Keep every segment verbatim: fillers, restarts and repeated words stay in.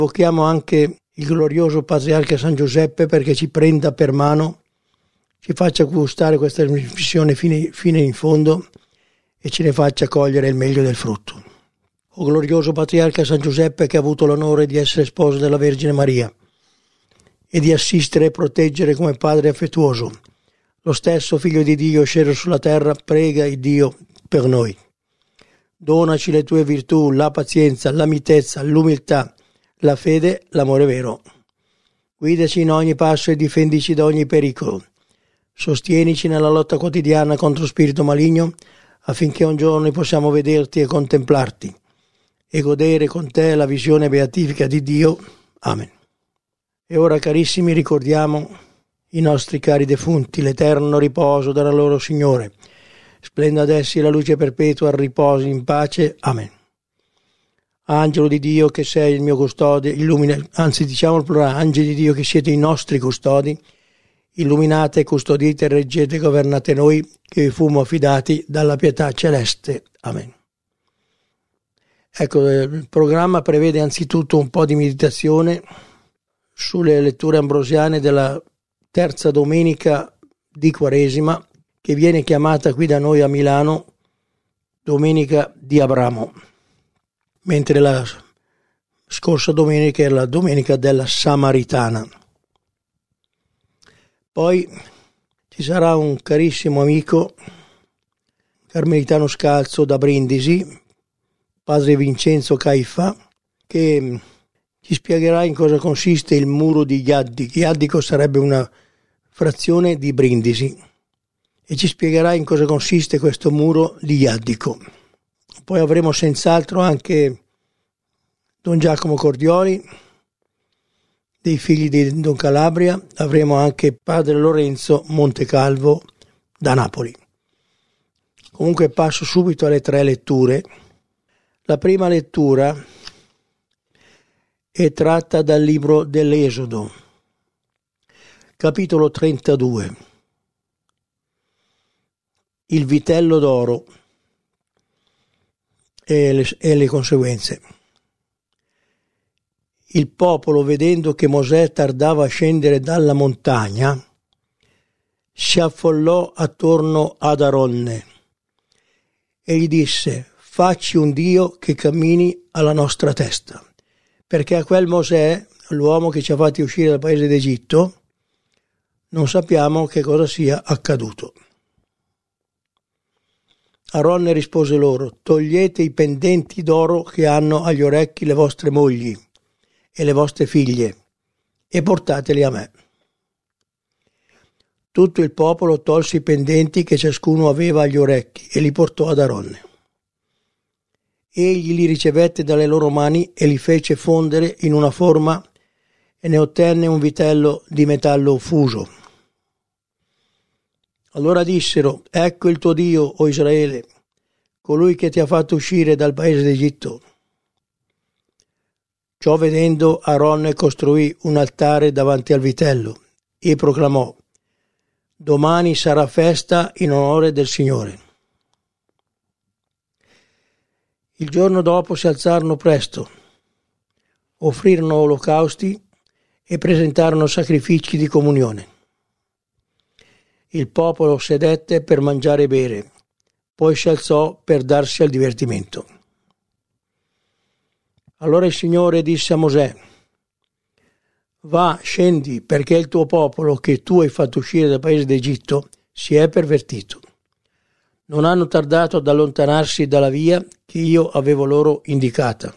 Invochiamo anche il glorioso Patriarca San Giuseppe perché ci prenda per mano, ci faccia gustare questa missione fine, fine in fondo e ce ne faccia cogliere il meglio del frutto. O glorioso Patriarca San Giuseppe, che ha avuto l'onore di essere sposo della Vergine Maria e di assistere e proteggere come padre affettuoso lo stesso Figlio di Dio sceso sulla terra, prega il Dio per noi. Donaci le tue virtù, la pazienza, la mitezza, l'umiltà, la fede, l'amore vero. Guidaci in ogni passo e difendici da ogni pericolo. Sostienici nella lotta quotidiana contro spirito maligno, affinché un giorno possiamo vederti e contemplarti e godere con te la visione beatifica di Dio. Amen. E ora, carissimi, ricordiamo i nostri cari defunti, l'eterno riposo della loro Signore. Splenda ad essi la luce perpetua, riposi in pace. Amen. Angelo di Dio che sei il mio custode, illumina, anzi diciamo il plurale, angeli di Dio che siete i nostri custodi, illuminate, custodite, reggete, governate noi, che vi fummo affidati dalla pietà celeste. Amen. Ecco, il programma prevede anzitutto un po' di meditazione sulle letture ambrosiane della terza domenica di Quaresima, che viene chiamata qui da noi a Milano Domenica di Abramo, mentre la scorsa domenica era la Domenica della Samaritana. Poi ci sarà un carissimo amico carmelitano scalzo da Brindisi, padre Vincenzo Caifa, che ci spiegherà in cosa consiste il muro di Iaddico. Iaddico sarebbe una frazione di Brindisi e ci spiegherà in cosa consiste questo muro di Iaddico. Poi avremo senz'altro anche Don Giacomo Cordioli, dei figli di Don Calabria, avremo anche Padre Lorenzo Montecalvo da Napoli. Comunque passo subito alle tre letture. La prima lettura è tratta dal libro dell'Esodo, capitolo trentadue. Il vitello d'oro e le, e le conseguenze. Il popolo, vedendo che Mosè tardava a scendere dalla montagna, si affollò attorno ad Aronne e gli disse: facci un Dio che cammini alla nostra testa, perché a quel Mosè, l'uomo che ci ha fatti uscire dal paese d'Egitto, non sappiamo che cosa sia accaduto. Aronne rispose loro: togliete i pendenti d'oro che hanno agli orecchi le vostre mogli e le vostre figlie e portateli a me. Tutto il popolo tolse i pendenti che ciascuno aveva agli orecchi e li portò ad Aronne. Egli li ricevette dalle loro mani e li fece fondere in una forma e ne ottenne un vitello di metallo fuso. Allora dissero: ecco il tuo Dio, o Israele, colui che ti ha fatto uscire dal paese d'Egitto. Ciò vedendo, Aronne costruì un altare davanti al vitello e proclamò: domani sarà festa in onore del Signore. Il giorno dopo si alzarono presto, offrirono olocausti e presentarono sacrifici di comunione. Il popolo sedette per mangiare e bere, poi si alzò per darsi al divertimento. Allora il Signore disse a Mosè: va, scendi, perché il tuo popolo che tu hai fatto uscire dal paese d'Egitto si è pervertito. Non hanno tardato ad allontanarsi dalla via che io avevo loro indicata.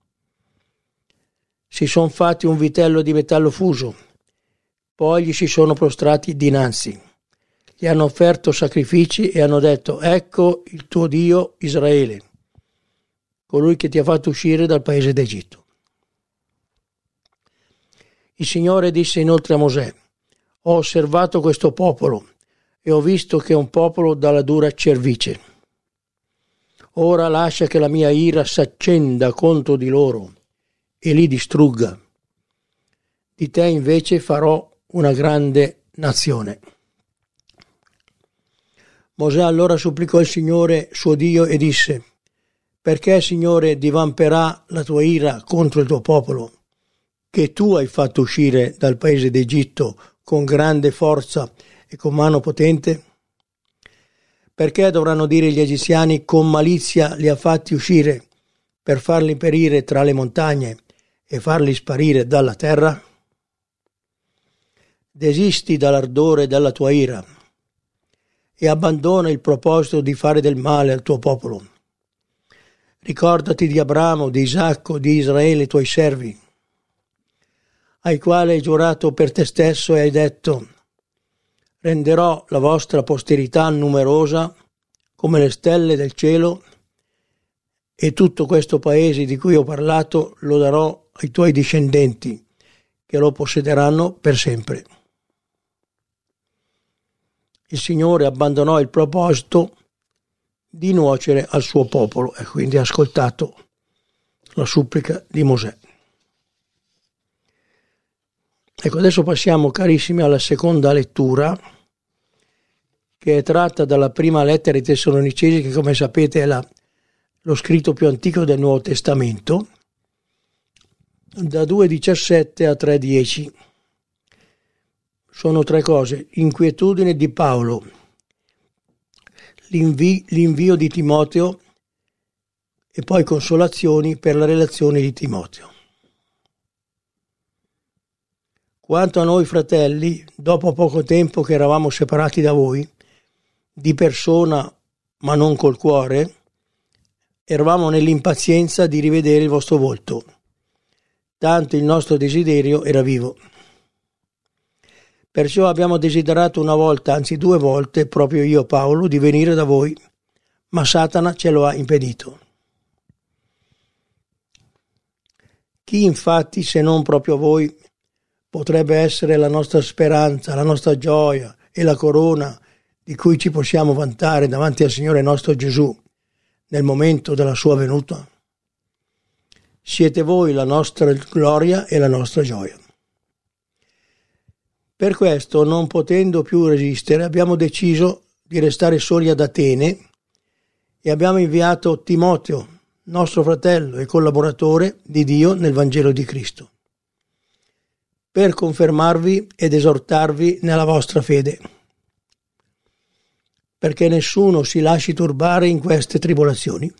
Si sono fatti un vitello di metallo fuso, poi gli si sono prostrati dinanzi. Gli hanno offerto sacrifici e hanno detto: ecco il tuo Dio Israele, colui che ti ha fatto uscire dal paese d'Egitto. Il Signore disse inoltre a Mosè: ho osservato questo popolo e ho visto che è un popolo dalla dura cervice. Ora lascia che la mia ira s'accenda contro di loro e li distrugga. Di te invece farò una grande nazione. Mosè allora supplicò il Signore suo Dio e disse: perché, Signore, divamperà la tua ira contro il tuo popolo che tu hai fatto uscire dal paese d'Egitto con grande forza e con mano potente? Perché dovranno dire gli egiziani: con malizia li ha fatti uscire per farli perire tra le montagne e farli sparire dalla terra? Desisti dall'ardore della tua ira e abbandona il proposito di fare del male al tuo popolo. Ricordati di Abramo, di Isacco, di Israele, i tuoi servi, ai quali hai giurato per te stesso e hai detto: renderò la vostra posterità numerosa come le stelle del cielo, e tutto questo paese di cui ho parlato lo darò ai tuoi discendenti, che lo possederanno per sempre. Il Signore abbandonò il proposito di nuocere al suo popolo e quindi ha ascoltato la supplica di Mosè. Ecco, adesso passiamo, carissimi, alla seconda lettura, che è tratta dalla prima lettera ai Tessalonicesi, che come sapete è la, lo scritto più antico del Nuovo Testamento, da due diciassette a tre dieci. Sono tre cose: inquietudine di Paolo, l'invi, l'invio di Timoteo e poi consolazioni per la relazione di Timoteo. Quanto a noi fratelli, dopo poco tempo che eravamo separati da voi, di persona ma non col cuore, eravamo nell'impazienza di rivedere il vostro volto, tanto il nostro desiderio era vivo. Perciò abbiamo desiderato una volta, anzi due volte, proprio io Paolo, di venire da voi, ma Satana ce lo ha impedito. Chi infatti, se non proprio voi, potrebbe essere la nostra speranza, la nostra gioia e la corona di cui ci possiamo vantare davanti al Signore nostro Gesù nel momento della sua venuta? Siete voi la nostra gloria e la nostra gioia. Per questo, non potendo più resistere, abbiamo deciso di restare soli ad Atene e abbiamo inviato Timoteo, nostro fratello e collaboratore di Dio nel Vangelo di Cristo, per confermarvi ed esortarvi nella vostra fede, perché nessuno si lasci turbare in queste tribolazioni.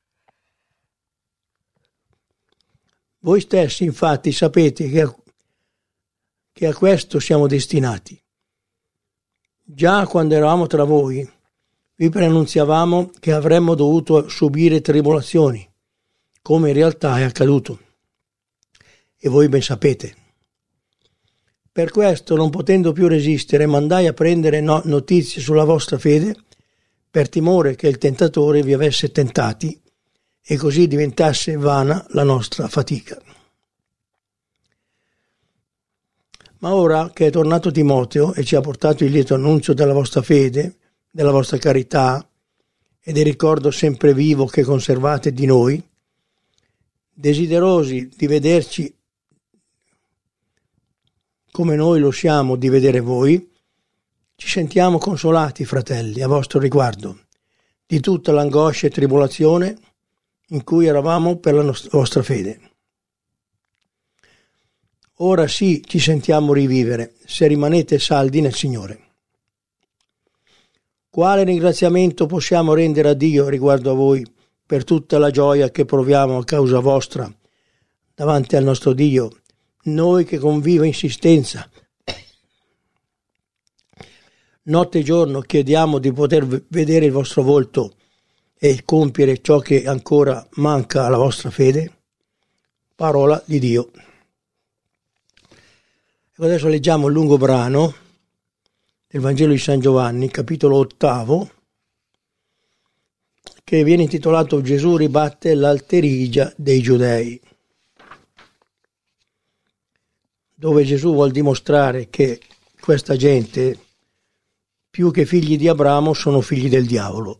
Voi stessi, infatti, sapete che a, che a questo siamo destinati. Già quando eravamo tra voi, vi preannunziavamo che avremmo dovuto subire tribolazioni, come in realtà è accaduto. E voi ben sapete. Per questo, non potendo più resistere, mandai a prendere no- notizie sulla vostra fede, per timore che il tentatore vi avesse tentati e così diventasse vana la nostra fatica. Ma ora che è tornato Timoteo e ci ha portato il lieto annunzio della vostra fede, della vostra carità e del ricordo sempre vivo che conservate di noi, desiderosi di vederci come noi lo siamo di vedere voi, ci sentiamo consolati, fratelli, a vostro riguardo, di tutta l'angoscia e tribolazione in cui eravamo per la nostra, vostra fede. Ora sì ci sentiamo rivivere, se rimanete saldi nel Signore. Quale ringraziamento possiamo rendere a Dio riguardo a voi per tutta la gioia che proviamo a causa vostra davanti al nostro Dio, noi che con viva insistenza notte e giorno chiediamo di poter vedere il vostro volto e compiere ciò che ancora manca alla vostra fede? Parola di Dio. Adesso leggiamo il lungo brano del Vangelo di San Giovanni, capitolo ottavo, che viene intitolato Gesù ribatte l'alterigia dei Giudei, dove Gesù vuol dimostrare che questa gente, più che figli di Abramo, sono figli del diavolo.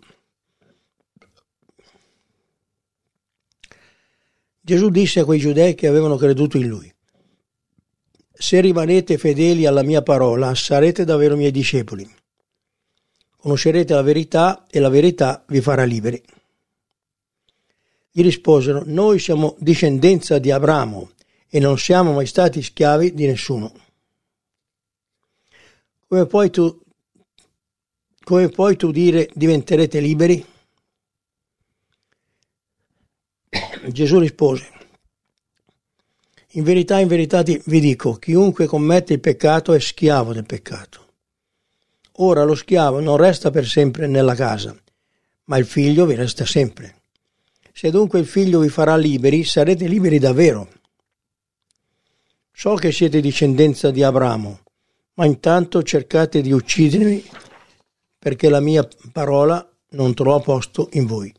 Gesù disse a quei giudei che avevano creduto in lui: se rimanete fedeli alla mia parola, sarete davvero miei discepoli. Conoscerete la verità e la verità vi farà liberi. Gli risposero: noi siamo discendenza di Abramo e non siamo mai stati schiavi di nessuno. Come puoi tu, come puoi tu dire diventerete liberi? Gesù rispose: in verità, in verità vi dico, chiunque commette il peccato è schiavo del peccato. Ora lo schiavo non resta per sempre nella casa, ma il figlio vi resta sempre. Se dunque il figlio vi farà liberi, sarete liberi davvero. So che siete discendenza di Abramo, ma intanto cercate di uccidermi perché la mia parola non trova posto in voi.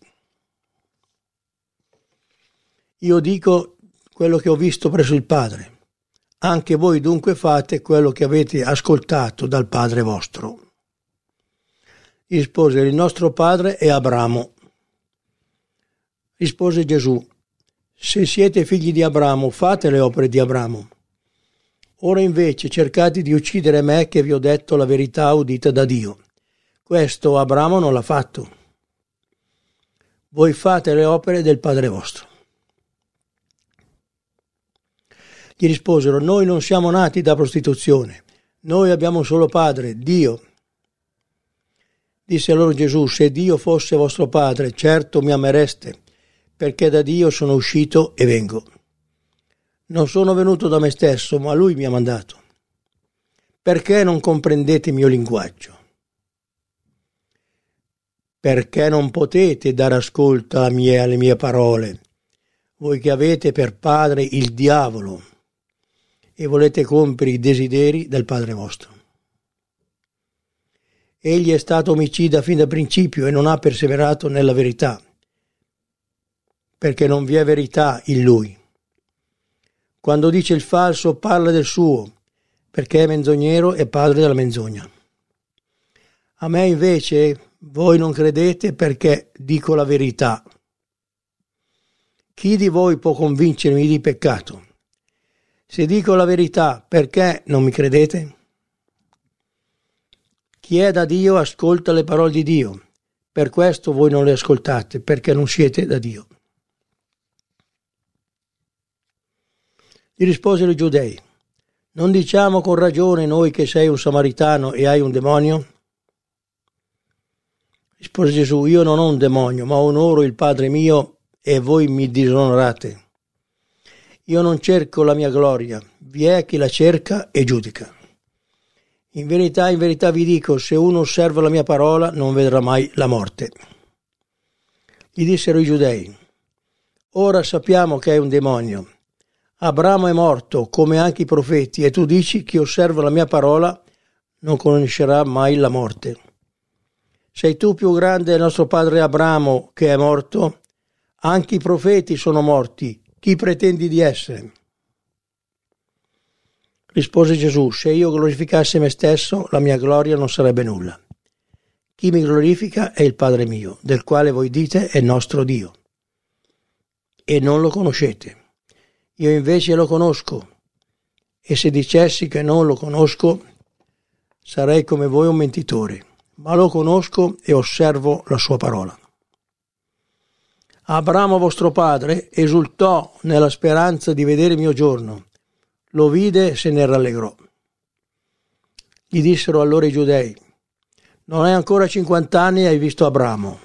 Io dico quello che ho visto presso il Padre. Anche voi dunque fate quello che avete ascoltato dal Padre vostro. Rispose: il nostro padre è Abramo. Rispose Gesù: se siete figli di Abramo, fate le opere di Abramo. Ora invece cercate di uccidere me che vi ho detto la verità udita da Dio. Questo Abramo non l'ha fatto. Voi fate le opere del Padre vostro. Gli risposero: noi non siamo nati da prostituzione, noi abbiamo un solo padre, Dio. Disse loro Gesù: se Dio fosse vostro padre, certo mi amereste, perché da Dio sono uscito e vengo. Non sono venuto da me stesso, ma Lui mi ha mandato. Perché non comprendete il mio linguaggio? Perché non potete dare ascolto alle mie, alle mie parole, voi che avete per padre il diavolo e volete compiere i desideri del padre vostro. Egli è stato omicida fin da principio e non ha perseverato nella verità, perché non vi è verità in lui. Quando dice il falso parla del suo, perché è menzognero e padre della menzogna. A me invece voi non credete perché dico la verità. Chi di voi può convincermi di peccato? Se dico la verità, perché non mi credete? Chi è da Dio ascolta le parole di Dio. Per questo voi non le ascoltate, perché non siete da Dio. Gli risposero i giudei: non diciamo con ragione noi che sei un samaritano e hai un demonio? Rispose Gesù: io non ho un demonio, ma onoro il Padre mio e voi mi disonorate. Io non cerco la mia gloria, vi è chi la cerca e giudica. In verità, in verità vi dico, se uno osserva la mia parola non vedrà mai la morte. Gli dissero i giudei: ora sappiamo che è un demonio. Abramo è morto, come anche i profeti, e tu dici: chi osserva la mia parola non conoscerà mai la morte. Sei tu più grande del nostro padre Abramo, che è morto? Anche i profeti sono morti. Chi pretendi di essere? Rispose Gesù: se io glorificassi me stesso, la mia gloria non sarebbe nulla. Chi mi glorifica è il Padre mio, del quale voi dite è nostro Dio. E non lo conoscete. Io invece lo conosco. E se dicessi che non lo conosco, sarei come voi un mentitore. Ma lo conosco e osservo la sua parola. Abramo vostro padre esultò nella speranza di vedere il mio giorno. Lo vide e se ne rallegrò. Gli dissero allora i giudei: non hai ancora cinquant'anni e hai visto Abramo.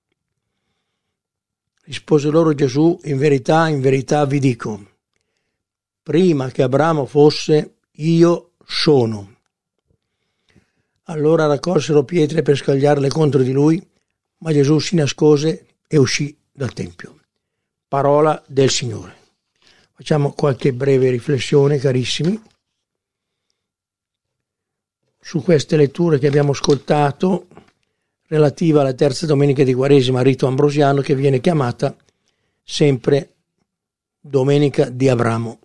Rispose loro Gesù: in verità, in verità vi dico, prima che Abramo fosse, io sono. Allora raccolsero pietre per scagliarle contro di lui, ma Gesù si nascose e uscì dal Tempio. Parola del Signore. Facciamo qualche breve riflessione, carissimi, su queste letture che abbiamo ascoltato relativa alla terza domenica di Quaresima, rito ambrosiano, che viene chiamata sempre Domenica di Abramo.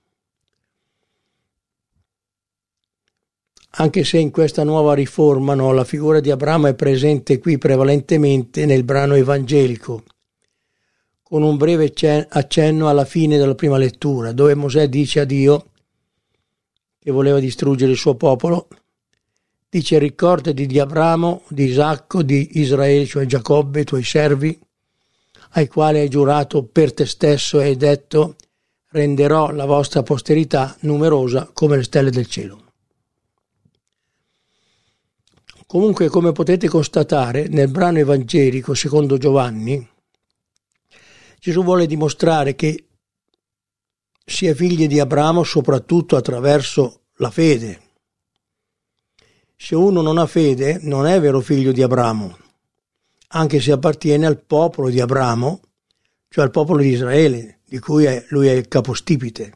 Anche se in questa nuova riforma no, la figura di Abramo è presente qui prevalentemente nel brano evangelico, con un breve accenno alla fine della prima lettura, dove Mosè dice a Dio, che voleva distruggere il suo popolo, dice: ricordati di Abramo, di Isacco, di Israele, cioè Giacobbe, i tuoi servi, ai quali hai giurato per te stesso e hai detto: renderò la vostra posterità numerosa come le stelle del cielo. Comunque, come potete constatare, nel brano evangelico secondo Giovanni, Gesù vuole dimostrare che si è figli di Abramo soprattutto attraverso la fede. Se uno non ha fede, non è vero figlio di Abramo, anche se appartiene al popolo di Abramo, cioè al popolo di Israele, di cui è, lui è il capostipite.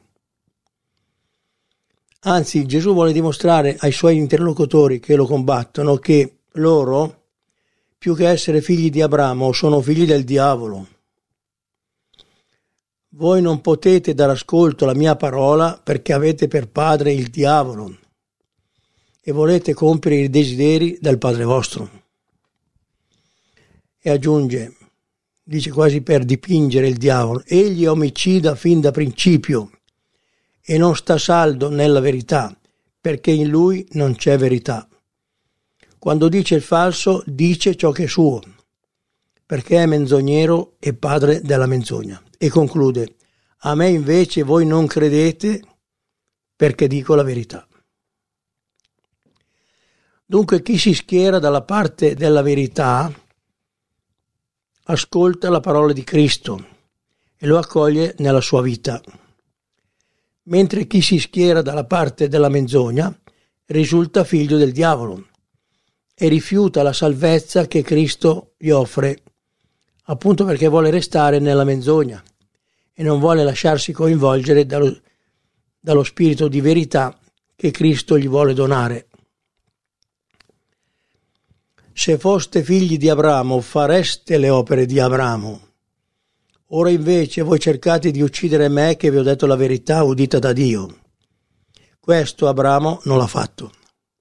Anzi, Gesù vuole dimostrare ai suoi interlocutori che lo combattono che loro, più che essere figli di Abramo, sono figli del diavolo. Voi non potete dare ascolto alla mia parola perché avete per padre il diavolo e volete compiere i desideri del padre vostro. E aggiunge, dice quasi per dipingere il diavolo, egli è omicida fin da principio e non sta saldo nella verità, perché in lui non c'è verità. Quando dice il falso, dice ciò che è suo, perché è menzognero e padre della menzogna. E conclude, a me invece voi non credete perché dico la verità. Dunque chi si schiera dalla parte della verità ascolta la parola di Cristo e lo accoglie nella sua vita, mentre chi si schiera dalla parte della menzogna risulta figlio del diavolo e rifiuta la salvezza che Cristo gli offre, appunto perché vuole restare nella menzogna e non vuole lasciarsi coinvolgere dallo, dallo spirito di verità che Cristo gli vuole donare. Se foste figli di Abramo, fareste le opere di Abramo. Ora invece voi cercate di uccidere me che vi ho detto la verità udita da Dio. Questo Abramo non l'ha fatto.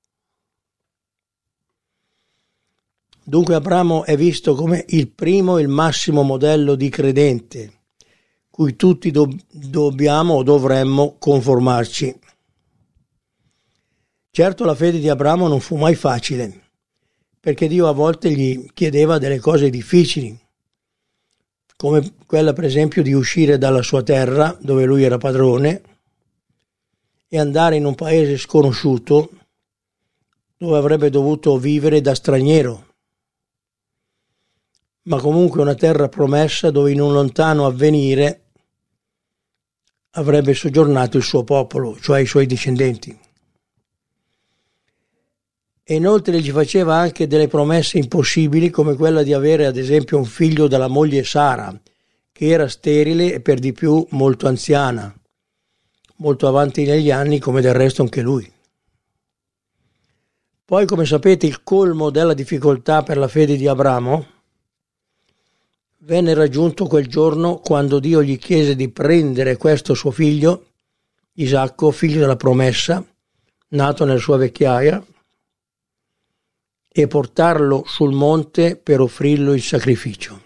Dunque Abramo è visto come il primo e il massimo modello di credente, cui tutti do- dobbiamo o dovremmo conformarci. Certo la fede di Abramo non fu mai facile, perché Dio a volte gli chiedeva delle cose difficili, come quella per esempio di uscire dalla sua terra, dove lui era padrone, e andare in un paese sconosciuto, dove avrebbe dovuto vivere da straniero, ma comunque una terra promessa dove in un lontano avvenire avrebbe soggiornato il suo popolo, cioè i suoi discendenti. E inoltre gli faceva anche delle promesse impossibili, come quella di avere ad esempio un figlio dalla moglie Sara, che era sterile e per di più molto anziana, molto avanti negli anni come del resto anche lui. Poi, come sapete, il colmo della difficoltà per la fede di Abramo venne raggiunto quel giorno quando Dio gli chiese di prendere questo suo figlio, Isacco, figlio della promessa, nato nella sua vecchiaia, e portarlo sul monte per offrirlo in sacrificio.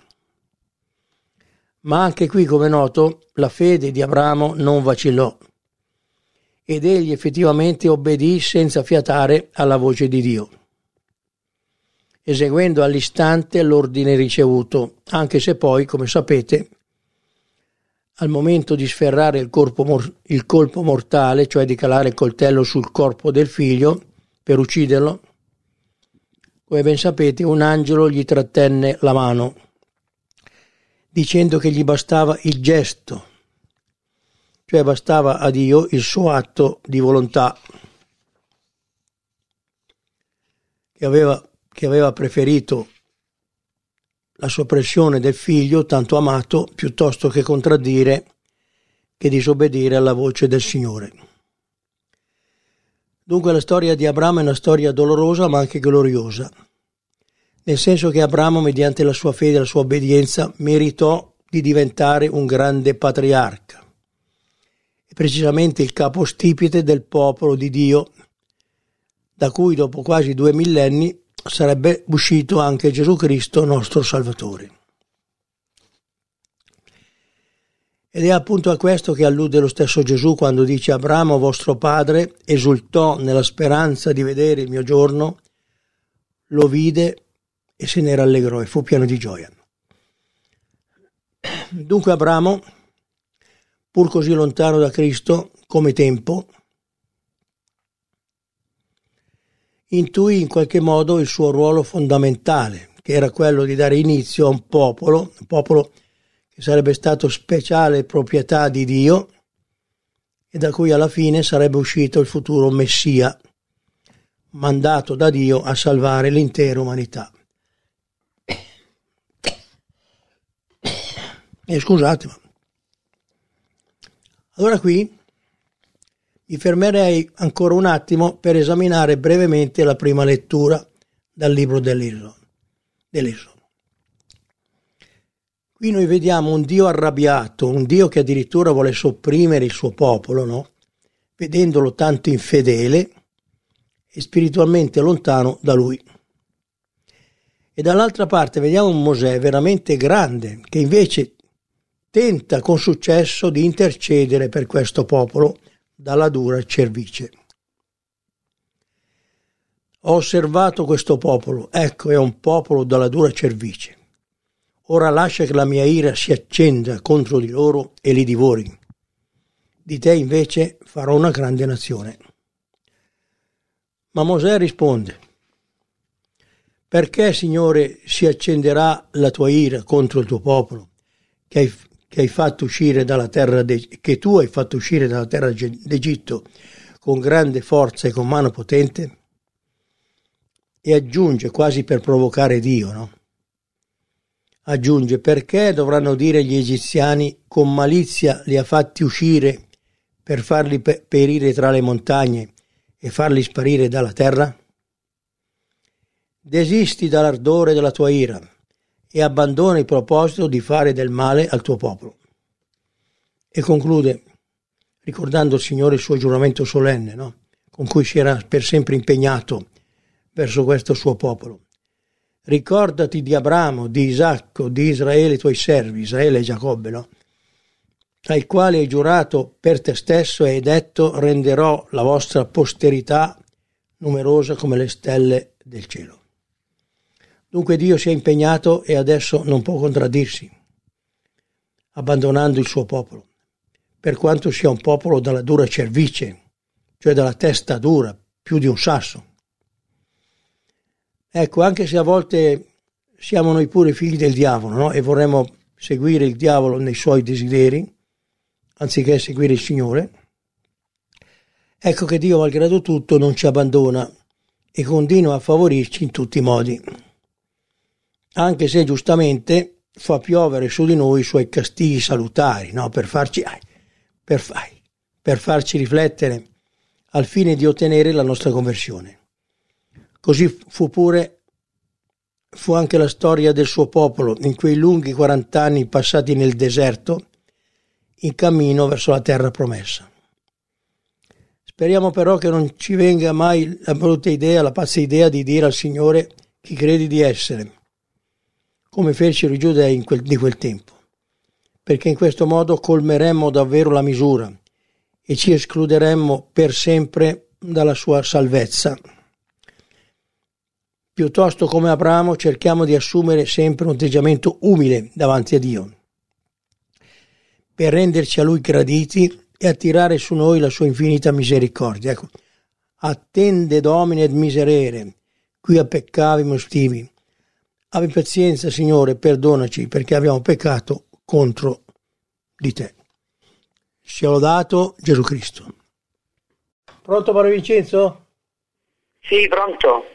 Ma anche qui, come è noto, la fede di Abramo non vacillò ed egli effettivamente obbedì senza fiatare alla voce di Dio, eseguendo all'istante l'ordine ricevuto, anche se poi, come sapete, al momento di sferrare il, corpo mor- il colpo mortale, cioè di calare il coltello sul corpo del figlio per ucciderlo, come ben sapete, un angelo gli trattenne la mano, dicendo che gli bastava il gesto, cioè bastava a Dio il suo atto di volontà, che aveva, che aveva preferito la soppressione del figlio tanto amato piuttosto che contraddire che disobbedire alla voce del Signore. Dunque la storia di Abramo è una storia dolorosa ma anche gloriosa, nel senso che Abramo, mediante la sua fede e la sua obbedienza, meritò di diventare un grande patriarca, e precisamente il capostipite del popolo di Dio, da cui dopo quasi due millenni sarebbe uscito anche Gesù Cristo, nostro Salvatore. Ed è appunto a questo che allude lo stesso Gesù quando dice: Abramo, vostro padre, esultò nella speranza di vedere il mio giorno, lo vide e se ne rallegrò e fu pieno di gioia. Dunque Abramo, pur così lontano da Cristo come tempo, intuì in qualche modo il suo ruolo fondamentale, che era quello di dare inizio a un popolo, un popolo che sarebbe stato speciale proprietà di Dio e da cui alla fine sarebbe uscito il futuro Messia, mandato da Dio a salvare l'intera umanità. E scusate, ma allora qui mi fermerei ancora un attimo per esaminare brevemente la prima lettura dal libro dell'Esodo. Qui noi vediamo un Dio arrabbiato, un Dio che addirittura vuole sopprimere il suo popolo, no? Vedendolo tanto infedele e spiritualmente lontano da lui. E dall'altra parte vediamo un Mosè veramente grande, che invece tenta con successo di intercedere per questo popolo dalla dura cervice. Ho osservato questo popolo, ecco è un popolo dalla dura cervice. Ora lascia che la mia ira si accenda contro di loro e li divori. Di te invece farò una grande nazione. Ma Mosè risponde: perché, Signore, si accenderà la tua ira contro il tuo popolo, che hai, che hai fatto uscire dalla terra de, che tu hai fatto uscire dalla terra d'Egitto con grande forza e con mano potente? E aggiunge, quasi per provocare Dio, no? Aggiunge: perché dovranno dire gli egiziani, con malizia li ha fatti uscire per farli perire tra le montagne e farli sparire dalla terra? Desisti dall'ardore della tua ira e abbandona il proposito di fare del male al tuo popolo. E conclude ricordando il Signore il suo giuramento solenne, no? Con cui si era per sempre impegnato verso questo suo popolo. Ricordati di Abramo, di Isacco, di Israele, i tuoi servi, Israele e Giacobbe, no? Ai quali hai giurato per te stesso e hai detto: renderò la vostra posterità numerosa come le stelle del cielo. Dunque Dio si è impegnato e adesso non può contraddirsi, abbandonando il suo popolo, per quanto sia un popolo dalla dura cervice, cioè dalla testa dura, più di un sasso. Ecco, anche se a volte siamo noi pure figli del diavolo, no? E vorremmo seguire il diavolo nei suoi desideri, anziché seguire il Signore, ecco che Dio, malgrado tutto, non ci abbandona e continua a favorirci in tutti i modi, anche se giustamente fa piovere su di noi i suoi castighi salutari, no? Per farci, per, per farci riflettere al fine di ottenere la nostra conversione. Così fu pure, fu anche la storia del suo popolo in quei lunghi quarant'anni passati nel deserto, in cammino verso la terra promessa. Speriamo però che non ci venga mai la brutta idea, la pazza idea di dire al Signore chi credi di essere, come fecero i giudei in quel, di quel tempo, perché in questo modo colmeremmo davvero la misura e ci escluderemmo per sempre dalla sua salvezza. Piuttosto, come Abramo, cerchiamo di assumere sempre un atteggiamento umile davanti a Dio, per renderci a Lui graditi e attirare su noi la sua infinita misericordia. Ecco, attende Domine et miserere, qui a peccavimus tibi. Abbi pazienza, Signore, perdonaci perché abbiamo peccato contro di te. Sia lodato Gesù Cristo. Pronto, Padre Vincenzo? Sì, pronto.